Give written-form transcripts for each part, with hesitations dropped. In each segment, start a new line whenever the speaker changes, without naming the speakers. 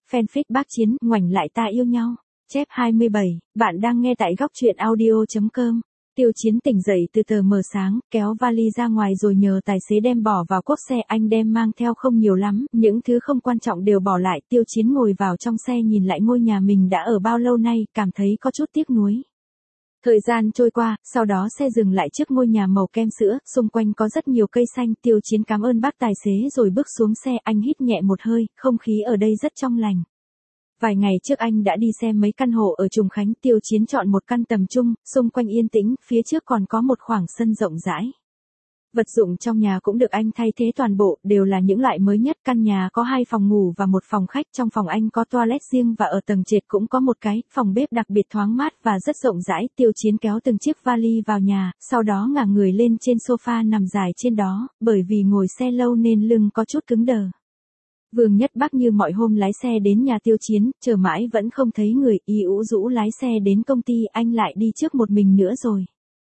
Fanfic Bác Chiến, ngoảnh lại ta yêu nhau. Chép 27, bạn đang nghe tại góc truyện audio.com. Tiêu Chiến tỉnh dậy từ tờ mờ sáng, kéo vali ra ngoài rồi nhờ tài xế đem bỏ vào cốp xe. Anh đem mang theo không nhiều lắm, những thứ không quan trọng đều bỏ lại. Tiêu Chiến ngồi vào trong xe nhìn lại ngôi nhà mình đã ở bao lâu nay, cảm thấy có chút tiếc nuối. Thời gian trôi qua, sau đó xe dừng lại trước ngôi nhà màu kem sữa, xung quanh có rất nhiều cây xanh. Tiêu Chiến cảm ơn bác tài xế rồi bước xuống xe. Anh hít nhẹ một hơi, không khí ở đây rất trong lành. Vài ngày trước anh đã đi xem mấy căn hộ ở Trùng Khánh. Tiêu Chiến chọn một căn tầm trung, xung quanh yên tĩnh, phía trước còn có một khoảng sân rộng rãi. Vật dụng trong nhà cũng được anh thay thế toàn bộ, đều là những loại mới nhất. Căn nhà có 2 phòng ngủ và 1 phòng khách. Trong phòng anh có toilet riêng và ở tầng trệt cũng có một cái. Phòng bếp đặc biệt thoáng mát và rất rộng rãi. Tiêu Chiến kéo từng chiếc vali vào nhà, sau đó ngả người lên trên sofa nằm dài trên đó, bởi vì ngồi xe lâu nên lưng có chút cứng đờ. Vương Nhất Bắc như mọi hôm lái xe đến nhà Tiêu Chiến, chờ mãi vẫn không thấy người. Y ũ rũ lái xe đến công ty, anh lại đi trước một mình nữa rồi.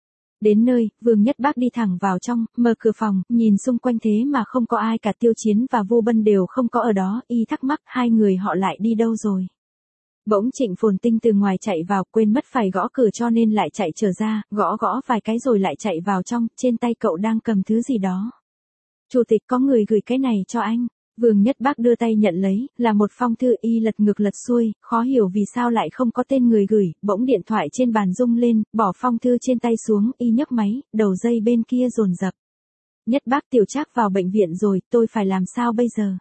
Đến nơi, Vương Nhất Bắc đi thẳng vào trong, mở cửa phòng, nhìn xung quanh thế mà không có ai cả. Tiêu Chiến và Vu Bân đều không có ở đó. Y thắc mắc hai người họ lại đi đâu rồi. Bỗng Trịnh Phồn Tinh từ ngoài chạy vào, quên mất phải gõ cửa cho nên lại chạy trở ra, gõ vài cái rồi lại chạy vào trong. Trên tay cậu đang cầm thứ gì đó. Chủ tịch, có người gửi cái này cho anh. Vương Nhất Bắc đưa tay nhận lấy, là một phong thư. Y lật ngược lật xuôi, khó hiểu vì sao lại không có tên người gửi. Bỗng điện thoại trên bàn rung lên, bỏ phong thư trên tay xuống. Y nhấc máy, đầu dây bên kia dồn dập. Nhất Bắc, Tiểu Trác vào bệnh viện rồi, tôi phải làm sao bây giờ?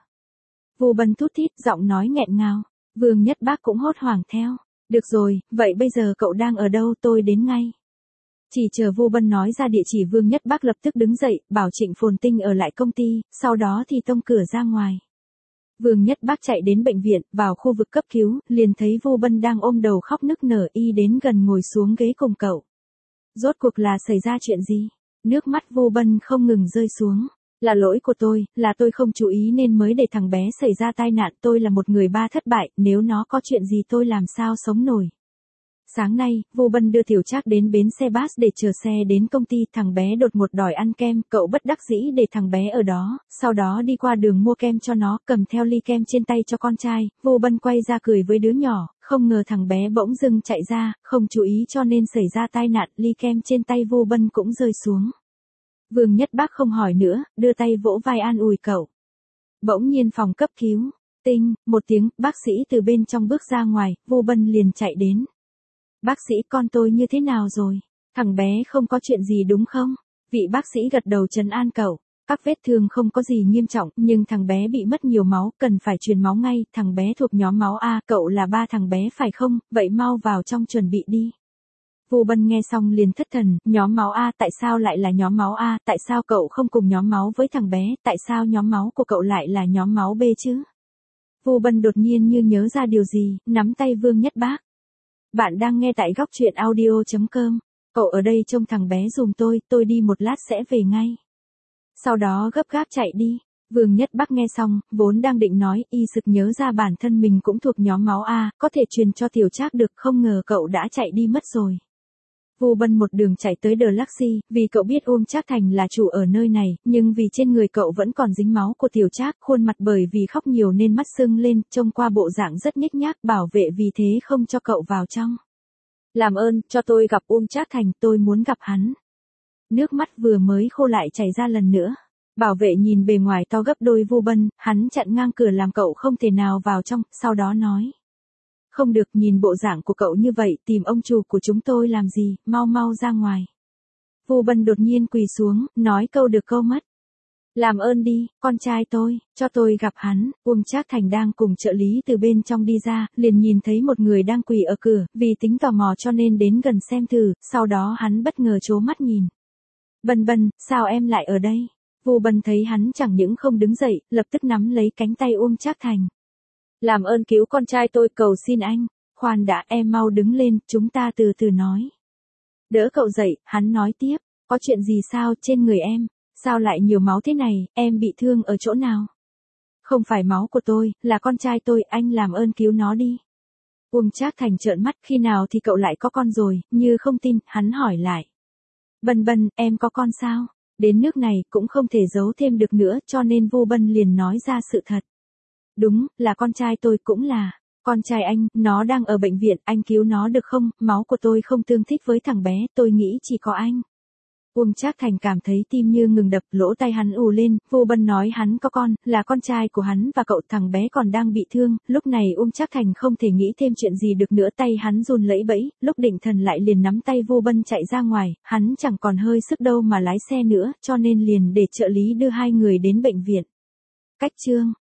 Vu Bân thút thít, giọng nói nghẹn ngào. Vương Nhất Bắc cũng hốt hoảng theo. Được rồi, vậy bây giờ cậu đang ở đâu, tôi đến ngay. Chỉ chờ Vu Bân nói ra địa chỉ, Vương Nhất Bắc lập tức đứng dậy, bảo Trịnh Phồn Tinh ở lại công ty, sau đó thì tông cửa ra ngoài. Vương Nhất Bắc chạy đến bệnh viện, vào khu vực cấp cứu, liền thấy Vu Bân đang ôm đầu khóc nức nở. Y đến gần ngồi xuống ghế cùng cậu. Rốt cuộc là xảy ra chuyện gì? Nước mắt Vu Bân không ngừng rơi xuống. Là lỗi của tôi, là tôi không chú ý nên mới để thằng bé xảy ra tai nạn. Tôi là một người ba thất bại, nếu nó có chuyện gì tôi làm sao sống nổi. Sáng nay, Vu Bân đưa Tiểu Trác đến bến xe bus để chờ xe đến công ty. Thằng bé đột ngột đòi ăn kem, cậu bất đắc dĩ để thằng bé ở đó, sau đó đi qua đường mua kem cho nó, cầm theo ly kem trên tay cho con trai. Vu Bân quay ra cười với đứa nhỏ, không ngờ thằng bé bỗng dưng chạy ra, không chú ý cho nên xảy ra tai nạn. Ly kem trên tay Vu Bân cũng rơi xuống. Vương Nhất Bắc không hỏi nữa, đưa tay vỗ vai an ủi cậu. Bỗng nhiên phòng cấp cứu, tinh, một tiếng, bác sĩ từ bên trong bước ra ngoài. Vu Bân liền chạy đến. Bác sĩ, con tôi như thế nào rồi? Thằng bé không có chuyện gì đúng không? Vị bác sĩ gật đầu trấn an cậu. Các vết thương không có gì nghiêm trọng, nhưng thằng bé bị mất nhiều máu, cần phải truyền máu ngay. Thằng bé thuộc nhóm máu A, cậu là ba thằng bé phải không? Vậy mau vào trong chuẩn bị đi. Vu Bân nghe xong liền thất thần, nhóm máu A, tại sao lại là nhóm máu A, tại sao cậu không cùng nhóm máu với thằng bé, tại sao nhóm máu của cậu lại là nhóm máu B chứ? Vu Bân đột nhiên như nhớ ra điều gì, nắm tay Vương Nhất Bắc. Bạn đang nghe tại góc truyện audio.com. Cậu ở đây trông thằng bé giùm tôi đi một lát sẽ về ngay. Sau đó gấp gáp chạy đi. Vương Nhất Bắc nghe xong, vốn đang định nói, y sực nhớ ra bản thân mình cũng thuộc nhóm máu A, có thể truyền cho Tiểu Trác được, không ngờ cậu đã chạy đi mất rồi. Vu Bân một đường chạy tới The Luxy, vì cậu biết Trác Thành là chủ ở nơi này, nhưng vì trên người cậu vẫn còn dính máu của Tiểu Trác, khuôn mặt bởi vì khóc nhiều nên mắt sưng lên, trông qua bộ dạng rất nhếch nhác. Bảo vệ vì thế không cho cậu vào trong. Làm ơn, cho tôi gặp Trác Thành, tôi muốn gặp hắn. Nước mắt vừa mới khô lại chảy ra lần nữa. Bảo vệ nhìn bề ngoài to gấp đôi Vu Bân, hắn chặn ngang cửa làm cậu không thể nào vào trong, sau đó nói. Không được, nhìn bộ dạng của cậu như vậy, tìm ông chủ của chúng tôi làm gì, mau ra ngoài. Vu Bân đột nhiên quỳ xuống, nói câu được câu mất. Làm ơn đi, con trai tôi, cho tôi gặp hắn. Trác Thành đang cùng trợ lý từ bên trong đi ra, liền nhìn thấy một người đang quỳ ở cửa, vì tính tò mò cho nên đến gần xem thử, sau đó hắn bất ngờ trố mắt nhìn. Bân, sao em lại ở đây? Vu Bân thấy hắn chẳng những không đứng dậy, lập tức nắm lấy cánh tay Trác Thành. Làm ơn cứu con trai tôi, cầu xin anh. Khoan đã, em mau đứng lên, chúng ta từ từ nói. Đỡ cậu dậy, hắn nói tiếp, có chuyện gì sao, trên người em, sao lại nhiều máu thế này, em bị thương ở chỗ nào? Không phải máu của tôi, là con trai tôi, anh làm ơn cứu nó đi. Trác Thành trợn mắt, khi nào thì cậu lại có con rồi, như không tin, hắn hỏi lại. Bân, em có con sao? Đến nước này, cũng không thể giấu thêm được nữa, cho nên Vu Bân liền nói ra sự thật. Đúng, là con trai tôi cũng là. Con trai anh, nó đang ở bệnh viện, anh cứu nó được không? Máu của tôi không tương thích với thằng bé, tôi nghĩ chỉ có anh. Trác Thành cảm thấy tim như ngừng đập, lỗ tai hắn ù lên, Vu Bân nói hắn có con, là con trai của hắn và cậu thằng bé còn đang bị thương, lúc này Trác Thành không thể nghĩ thêm chuyện gì được nữa, tay hắn run lẩy bẩy, lúc định thần lại liền nắm tay Vu Bân chạy ra ngoài, hắn chẳng còn hơi sức đâu mà lái xe nữa, cho nên liền để trợ lý đưa hai người đến bệnh viện. Cách chương